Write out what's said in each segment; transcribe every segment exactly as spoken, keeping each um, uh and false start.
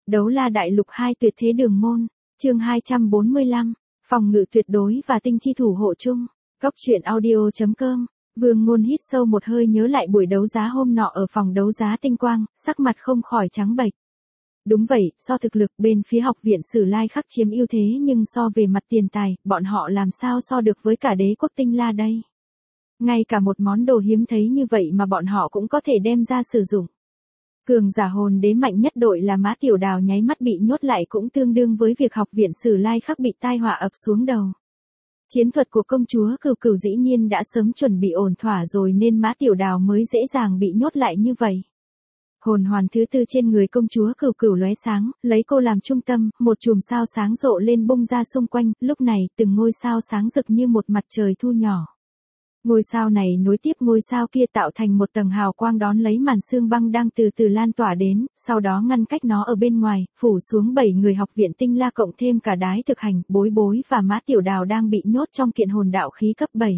Đấu la đại lục hai tuyệt thế đường môn, chương hai trăm bốn mươi lăm, phòng ngự tuyệt đối và tinh chi thủ hộ chung. Góc truyện audio.com, Vương Ngôn hít sâu một hơi nhớ lại buổi đấu giá hôm nọ ở phòng đấu giá Tinh Quang, sắc mặt không khỏi trắng bệch. Đúng vậy, so thực lực bên phía học viện Sử Lai Khắc chiếm ưu thế nhưng so về mặt tiền tài, bọn họ làm sao so được với cả đế quốc Tinh La đây. Ngay cả một món đồ hiếm thấy như vậy mà bọn họ cũng có thể đem ra sử dụng. Cường giả hồn đế mạnh nhất đội là Mã Tiểu Đào nháy mắt bị nhốt lại cũng tương đương với việc học viện Sử Lai Khắc bị tai họa ập xuống đầu. Chiến thuật của công chúa Cửu Cửu dĩ nhiên đã sớm chuẩn bị ổn thỏa rồi nên Mã Tiểu Đào mới dễ dàng bị nhốt lại như vậy. Hồn hoàn thứ tư trên người công chúa Cửu Cửu lóe sáng, lấy cô làm trung tâm, một chùm sao sáng rộ lên bung ra xung quanh, lúc này từng ngôi sao sáng rực như một mặt trời thu nhỏ. Ngôi sao này nối tiếp ngôi sao kia tạo thành một tầng hào quang đón lấy màn sương băng đang từ từ lan tỏa đến, sau đó ngăn cách nó ở bên ngoài, phủ xuống bảy người học viện Tinh La cộng thêm cả Đái Thực Hành, Bối Bối và Mã Tiểu Đào đang bị nhốt trong kiện hồn đạo khí cấp bảy.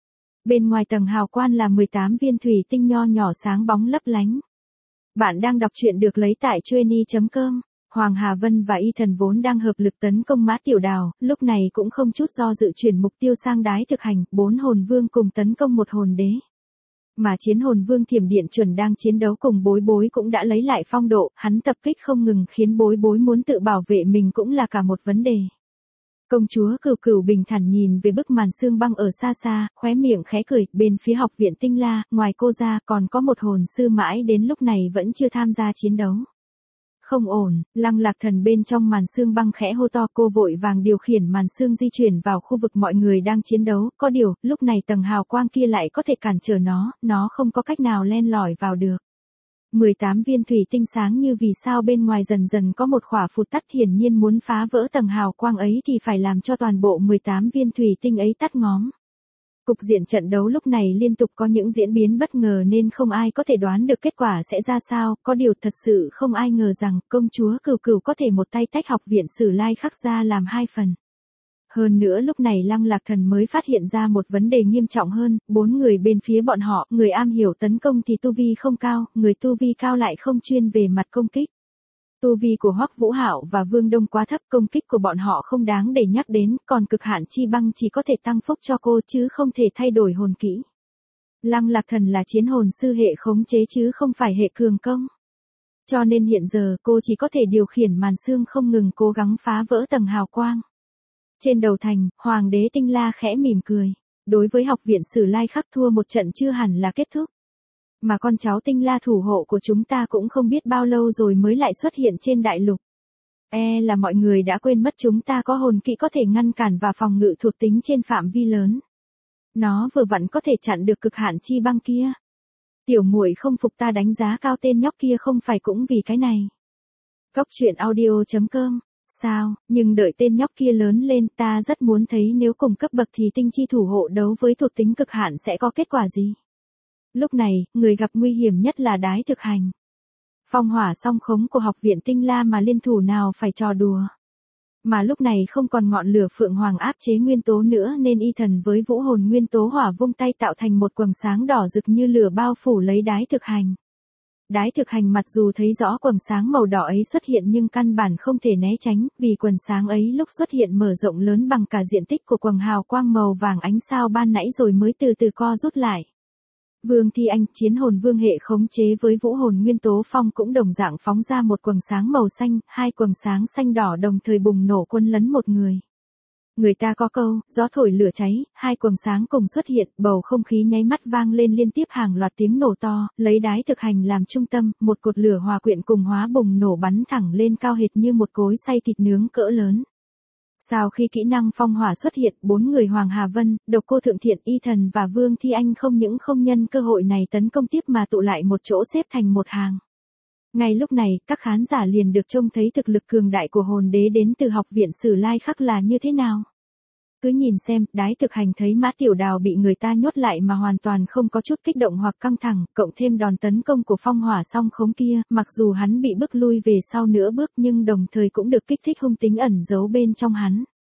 Bên ngoài tầng hào quang là mười tám viên thủy tinh nho nhỏ sáng bóng lấp lánh. Bạn đang đọc truyện được lấy tại chueny chấm com. Hoàng Hà Vân và Y Thần vốn đang hợp lực tấn công Mã Tiểu Đào, lúc này cũng không chút do dự chuyển mục tiêu sang Đái Thực Hành, bốn hồn vương cùng tấn công một hồn đế. Mà chiến hồn vương Thiểm Điện Chuẩn đang chiến đấu cùng Bối Bối cũng đã lấy lại phong độ, hắn tập kích không ngừng khiến Bối Bối muốn tự bảo vệ mình cũng là cả một vấn đề. Công chúa Cửu Cửu bình thản nhìn về bức màn sương băng ở xa xa, khóe miệng khẽ cười, bên phía học viện Tinh La, ngoài cô ra còn có một hồn sư mãi đến lúc này vẫn chưa tham gia chiến đấu. Không ổn, Lăng Lạc Thần bên trong màn sương băng khẽ hô to, cô vội vàng điều khiển màn sương di chuyển vào khu vực mọi người đang chiến đấu, có điều, lúc này tầng hào quang kia lại có thể cản trở nó, nó không có cách nào len lỏi vào được. mười tám viên thủy tinh sáng như vì sao bên ngoài dần dần có một khỏa phụt tắt, hiển nhiên muốn phá vỡ tầng hào quang ấy thì phải làm cho toàn bộ mười tám viên thủy tinh ấy tắt ngóm. Cục diện trận đấu lúc này liên tục có những diễn biến bất ngờ nên không ai có thể đoán được kết quả sẽ ra sao, có điều thật sự không ai ngờ rằng công chúa Cửu Cửu có thể một tay tách học viện Sử Lai Khắc ra làm hai phần. Hơn nữa lúc này Lăng Lạc Thần mới phát hiện ra một vấn đề nghiêm trọng hơn, bốn người bên phía bọn họ, người am hiểu tấn công thì tu vi không cao, người tu vi cao lại không chuyên về mặt công kích. Tu vi của Hoắc Vũ Hạo và Vương Đông quá thấp, công kích của bọn họ không đáng để nhắc đến, còn cực hạn chi băng chỉ có thể tăng phúc cho cô chứ không thể thay đổi hồn kỹ. Lăng Lạc Thần là chiến hồn sư hệ khống chế chứ không phải hệ cường công. Cho nên hiện giờ cô chỉ có thể điều khiển màn sương không ngừng cố gắng phá vỡ tầng hào quang. Trên đầu thành, Hoàng đế Tinh La khẽ mỉm cười. Đối với học viện Sử Lai Khắc thua một trận chưa hẳn là kết thúc. Mà con cháu Tinh La thủ hộ của chúng ta cũng không biết bao lâu rồi mới lại xuất hiện trên đại lục. E là mọi người đã quên mất chúng ta có hồn kỹ có thể ngăn cản và phòng ngự thuộc tính trên phạm vi lớn. Nó vừa vặn có thể chặn được cực hạn chi băng kia. Tiểu muội không phục ta đánh giá cao tên nhóc kia không phải cũng vì cái này. Góc truyện audio.com. Sao, nhưng đợi tên nhóc kia lớn lên ta rất muốn thấy nếu cùng cấp bậc thì tinh chi thủ hộ đấu với thuộc tính cực hạn sẽ có kết quả gì. Lúc này, người gặp nguy hiểm nhất là Đái Thực Hành. Phong hỏa song khống của học viện Tinh La mà liên thủ nào phải trò đùa. Mà lúc này không còn ngọn lửa phượng hoàng áp chế nguyên tố nữa nên Y Thần với vũ hồn nguyên tố hỏa vung tay tạo thành một quầng sáng đỏ rực như lửa bao phủ lấy Đái Thực Hành. Đái Thực Hành mặc dù thấy rõ quầng sáng màu đỏ ấy xuất hiện nhưng căn bản không thể né tránh, vì quầng sáng ấy lúc xuất hiện mở rộng lớn bằng cả diện tích của quầng hào quang màu vàng ánh sao ban nãy rồi mới từ từ co rút lại. Vương Thi Anh, chiến hồn vương hệ khống chế với vũ hồn nguyên tố phong cũng đồng dạng phóng ra một quầng sáng màu xanh, hai quầng sáng xanh đỏ đồng thời bùng nổ quân lấn một người. Người ta có câu, gió thổi lửa cháy, hai quầng sáng cùng xuất hiện, bầu không khí nháy mắt vang lên liên tiếp hàng loạt tiếng nổ to, lấy Đái Thực Hành làm trung tâm, một cột lửa hòa quyện cùng hóa bùng nổ bắn thẳng lên cao hệt như một cối xay thịt nướng cỡ lớn. Sau khi kỹ năng phong hỏa xuất hiện, bốn người Hoàng Hà Vân, Độc Cô Thượng Thiện, Y Thần và Vương Thi Anh không những không nhân cơ hội này tấn công tiếp mà tụ lại một chỗ xếp thành một hàng. Ngay lúc này, các khán giả liền được trông thấy thực lực cường đại của hồn đế đến từ học viện Sử Lai Khắc là như thế nào. Cứ nhìn xem, Đái Thực Hành thấy Mã Tiểu Đào bị người ta nhốt lại mà hoàn toàn không có chút kích động hoặc căng thẳng, cộng thêm đòn tấn công của phong hỏa song khống kia, mặc dù hắn bị bức lui về sau nửa bước nhưng đồng thời cũng được kích thích hung tính ẩn giấu bên trong hắn.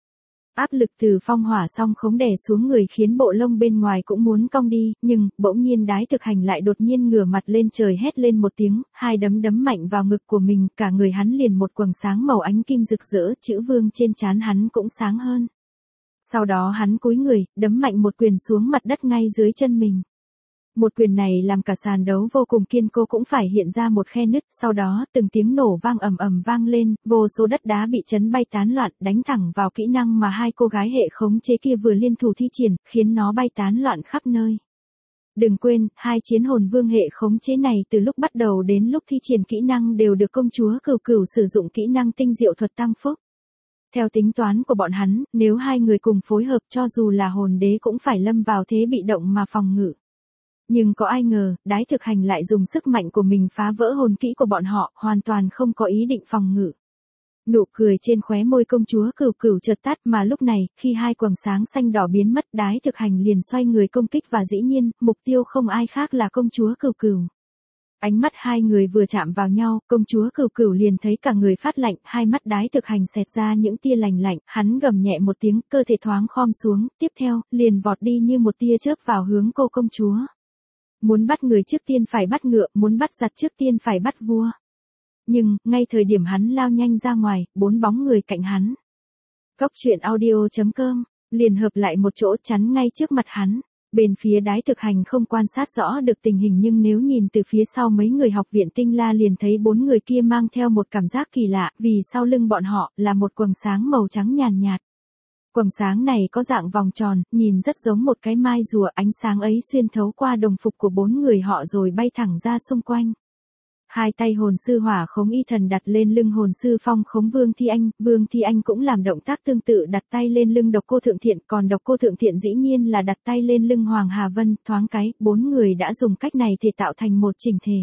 Áp lực từ phong hỏa song khống đè xuống người khiến bộ lông bên ngoài cũng muốn cong đi, nhưng, bỗng nhiên Đái Thực Hành lại đột nhiên ngửa mặt lên trời hét lên một tiếng, hai đấm đấm mạnh vào ngực của mình, cả người hắn liền một quầng sáng màu ánh kim rực rỡ, chữ vương trên trán hắn cũng sáng hơn. Sau đó hắn cúi người, đấm mạnh một quyền xuống mặt đất ngay dưới chân mình. Một quyền này làm cả sàn đấu vô cùng kiên cố cũng phải hiện ra một khe nứt, sau đó từng tiếng nổ vang ầm ầm vang lên, vô số đất đá bị chấn bay tán loạn, đánh thẳng vào kỹ năng mà hai cô gái hệ khống chế kia vừa liên thủ thi triển, khiến nó bay tán loạn khắp nơi. Đừng quên, hai chiến hồn vương hệ khống chế này từ lúc bắt đầu đến lúc thi triển kỹ năng đều được công chúa Cửu Cửu sử dụng kỹ năng tinh diệu thuật tăng phúc. Theo tính toán của bọn hắn, nếu hai người cùng phối hợp cho dù là hồn đế cũng phải lâm vào thế bị động mà phòng ngự. Nhưng có ai ngờ, Đái Thực Hành lại dùng sức mạnh của mình phá vỡ hồn kỹ của bọn họ, hoàn toàn không có ý định phòng ngự. Nụ cười trên khóe môi công chúa Cửu Cửu chợt tắt, mà lúc này, khi hai quầng sáng xanh đỏ biến mất, Đái Thực Hành liền xoay người công kích và dĩ nhiên, mục tiêu không ai khác là công chúa Cửu Cửu. Ánh mắt hai người vừa chạm vào nhau, công chúa Cửu Cửu liền thấy cả người phát lạnh, hai mắt Đái Thực Hành xẹt ra những tia lạnh lạnh, hắn gầm nhẹ một tiếng, cơ thể thoáng khom xuống, tiếp theo, liền vọt đi như một tia chớp vào hướng cô công chúa. Muốn bắt người trước tiên phải bắt ngựa, muốn bắt giặc trước tiên phải bắt vua. Nhưng, ngay thời điểm hắn lao nhanh ra ngoài, bốn bóng người cạnh hắn. Góc truyện audio chấm com, liền hợp lại một chỗ chắn ngay trước mặt hắn. Bên phía Đái Thực Hành không quan sát rõ được tình hình nhưng nếu nhìn từ phía sau mấy người học viện Tinh La liền thấy bốn người kia mang theo một cảm giác kỳ lạ, vì sau lưng bọn họ là một quầng sáng màu trắng nhàn nhạt. Quầng sáng này có dạng vòng tròn, nhìn rất giống một cái mai rùa, ánh sáng ấy xuyên thấu qua đồng phục của bốn người họ rồi bay thẳng ra xung quanh. Hai tay hồn sư hỏa khống y thần đặt lên lưng hồn sư phong khống Vương Thi Anh, Vương Thi Anh cũng làm động tác tương tự đặt tay lên lưng độc cô thượng thiện, còn độc cô thượng thiện dĩ nhiên là đặt tay lên lưng Hoàng Hà Vân, thoáng cái, bốn người đã dùng cách này để tạo thành một chỉnh thể.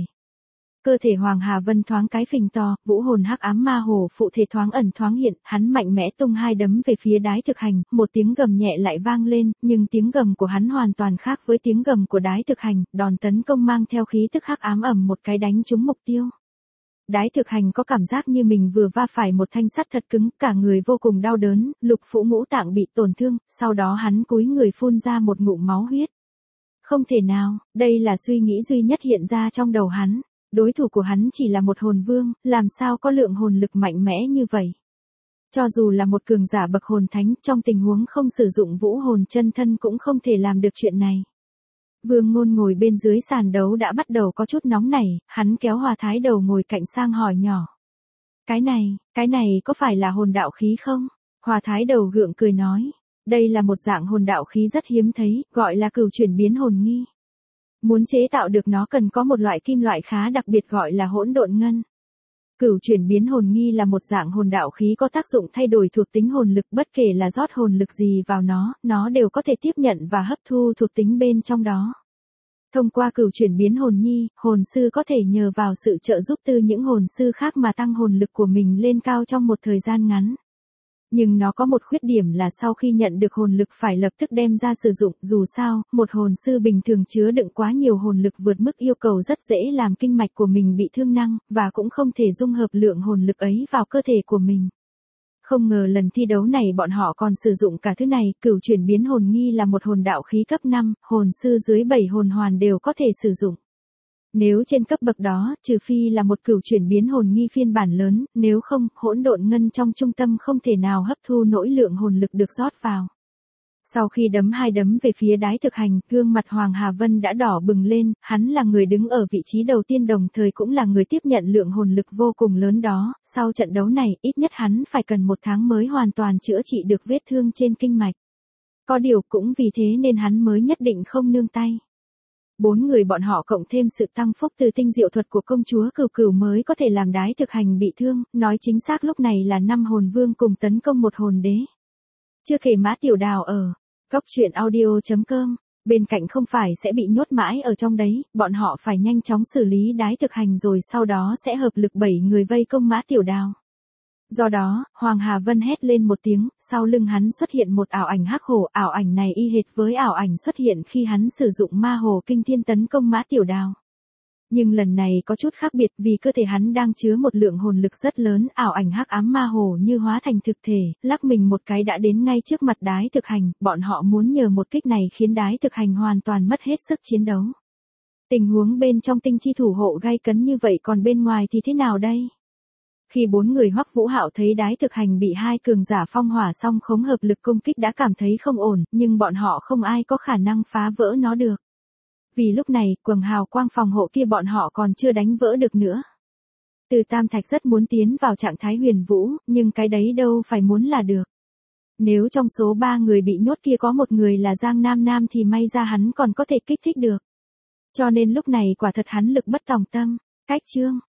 Cơ thể Hoàng Hà Vân thoáng cái phình to, vũ hồn hắc ám ma hổ phụ thể thoáng ẩn thoáng hiện, hắn mạnh mẽ tung hai đấm về phía Đái Thực Hành, một tiếng gầm nhẹ lại vang lên, nhưng tiếng gầm của hắn hoàn toàn khác với tiếng gầm của Đái Thực Hành, đòn tấn công mang theo khí tức hắc ám ầm một cái đánh trúng mục tiêu. Đái Thực Hành có cảm giác như mình vừa va phải một thanh sắt thật cứng, cả người vô cùng đau đớn, lục phủ ngũ tạng bị tổn thương, sau đó hắn cúi người phun ra một ngụm máu huyết. Không thể nào, đây là suy nghĩ duy nhất hiện ra trong đầu hắn. Đối thủ của hắn chỉ là một hồn vương, làm sao có lượng hồn lực mạnh mẽ như vậy. Cho dù là một cường giả bậc hồn thánh, trong tình huống không sử dụng vũ hồn chân thân cũng không thể làm được chuyện này. Vương Ngôn ngồi bên dưới sàn đấu đã bắt đầu có chút nóng nảy, hắn kéo Hòa Thái Đầu ngồi cạnh sang hỏi nhỏ. Cái này, cái này có phải là hồn đạo khí không? Hòa Thái Đầu gượng cười nói. Đây là một dạng hồn đạo khí rất hiếm thấy, gọi là cửu chuyển biến hồn nghi. Muốn chế tạo được nó cần có một loại kim loại khá đặc biệt gọi là hỗn độn ngân. Cửu chuyển biến hồn nghi là một dạng hồn đạo khí có tác dụng thay đổi thuộc tính hồn lực, bất kể là rót hồn lực gì vào nó, nó đều có thể tiếp nhận và hấp thu thuộc tính bên trong đó. Thông qua cửu chuyển biến hồn nhi, hồn sư có thể nhờ vào sự trợ giúp từ những hồn sư khác mà tăng hồn lực của mình lên cao trong một thời gian ngắn. Nhưng nó có một khuyết điểm là sau khi nhận được hồn lực phải lập tức đem ra sử dụng, dù sao, một hồn sư bình thường chứa đựng quá nhiều hồn lực vượt mức yêu cầu rất dễ làm kinh mạch của mình bị thương năng, và cũng không thể dung hợp lượng hồn lực ấy vào cơ thể của mình. Không ngờ lần thi đấu này bọn họ còn sử dụng cả thứ này, cửu chuyển biến hồn nghi là một hồn đạo khí cấp năm, hồn sư dưới bảy hồn hoàn đều có thể sử dụng. Nếu trên cấp bậc đó, trừ phi là một cửu chuyển biến hồn nghi phiên bản lớn, nếu không, hỗn độn ngân trong trung tâm không thể nào hấp thu nỗi lượng hồn lực được rót vào. Sau khi đấm hai đấm về phía Đái Thực Hành, gương mặt Hoàng Hà Vân đã đỏ bừng lên, hắn là người đứng ở vị trí đầu tiên đồng thời cũng là người tiếp nhận lượng hồn lực vô cùng lớn đó, sau trận đấu này, ít nhất hắn phải cần một tháng mới hoàn toàn chữa trị được vết thương trên kinh mạch. Có điều cũng vì thế nên hắn mới nhất định không nương tay. Bốn người bọn họ cộng thêm sự tăng phúc từ tinh diệu thuật của công chúa Cửu Cửu mới có thể làm Đái Thực Hành bị thương, nói chính xác lúc này là năm hồn vương cùng tấn công một hồn đế. Chưa kể Mã Tiểu Đào ở góc truyện audio chấm com, bên cạnh không phải sẽ bị nhốt mãi ở trong đấy, bọn họ phải nhanh chóng xử lý Đái Thực Hành rồi sau đó sẽ hợp lực bảy người vây công Mã Tiểu Đào. Do đó, Hoàng Hà Vân hét lên một tiếng, sau lưng hắn xuất hiện một ảo ảnh hắc hổ, ảo ảnh này y hệt với ảo ảnh xuất hiện khi hắn sử dụng ma hồ kinh thiên tấn công Mã Tiểu Đào. Nhưng lần này có chút khác biệt vì cơ thể hắn đang chứa một lượng hồn lực rất lớn, ảo ảnh hắc ám ma hồ như hóa thành thực thể, lắc mình một cái đã đến ngay trước mặt Đái Thực Hành, bọn họ muốn nhờ một kích này khiến Đái Thực Hành hoàn toàn mất hết sức chiến đấu. Tình huống bên trong tinh chi thủ hộ gay cấn như vậy còn bên ngoài thì thế nào đây? Khi bốn người Hoắc Vũ Hạo thấy Đái Thực Hành bị hai cường giả phong hỏa song khống hợp lực công kích đã cảm thấy không ổn, nhưng bọn họ không ai có khả năng phá vỡ nó được. Vì lúc này, quầng hào quang phòng hộ kia bọn họ còn chưa đánh vỡ được nữa. Từ Tam Thạch rất muốn tiến vào trạng thái huyền vũ, nhưng cái đấy đâu phải muốn là được. Nếu trong số ba người bị nhốt kia có một người là Giang Nam Nam thì may ra hắn còn có thể kích thích được. Cho nên lúc này quả thật hắn lực bất tòng tâm. Cách chương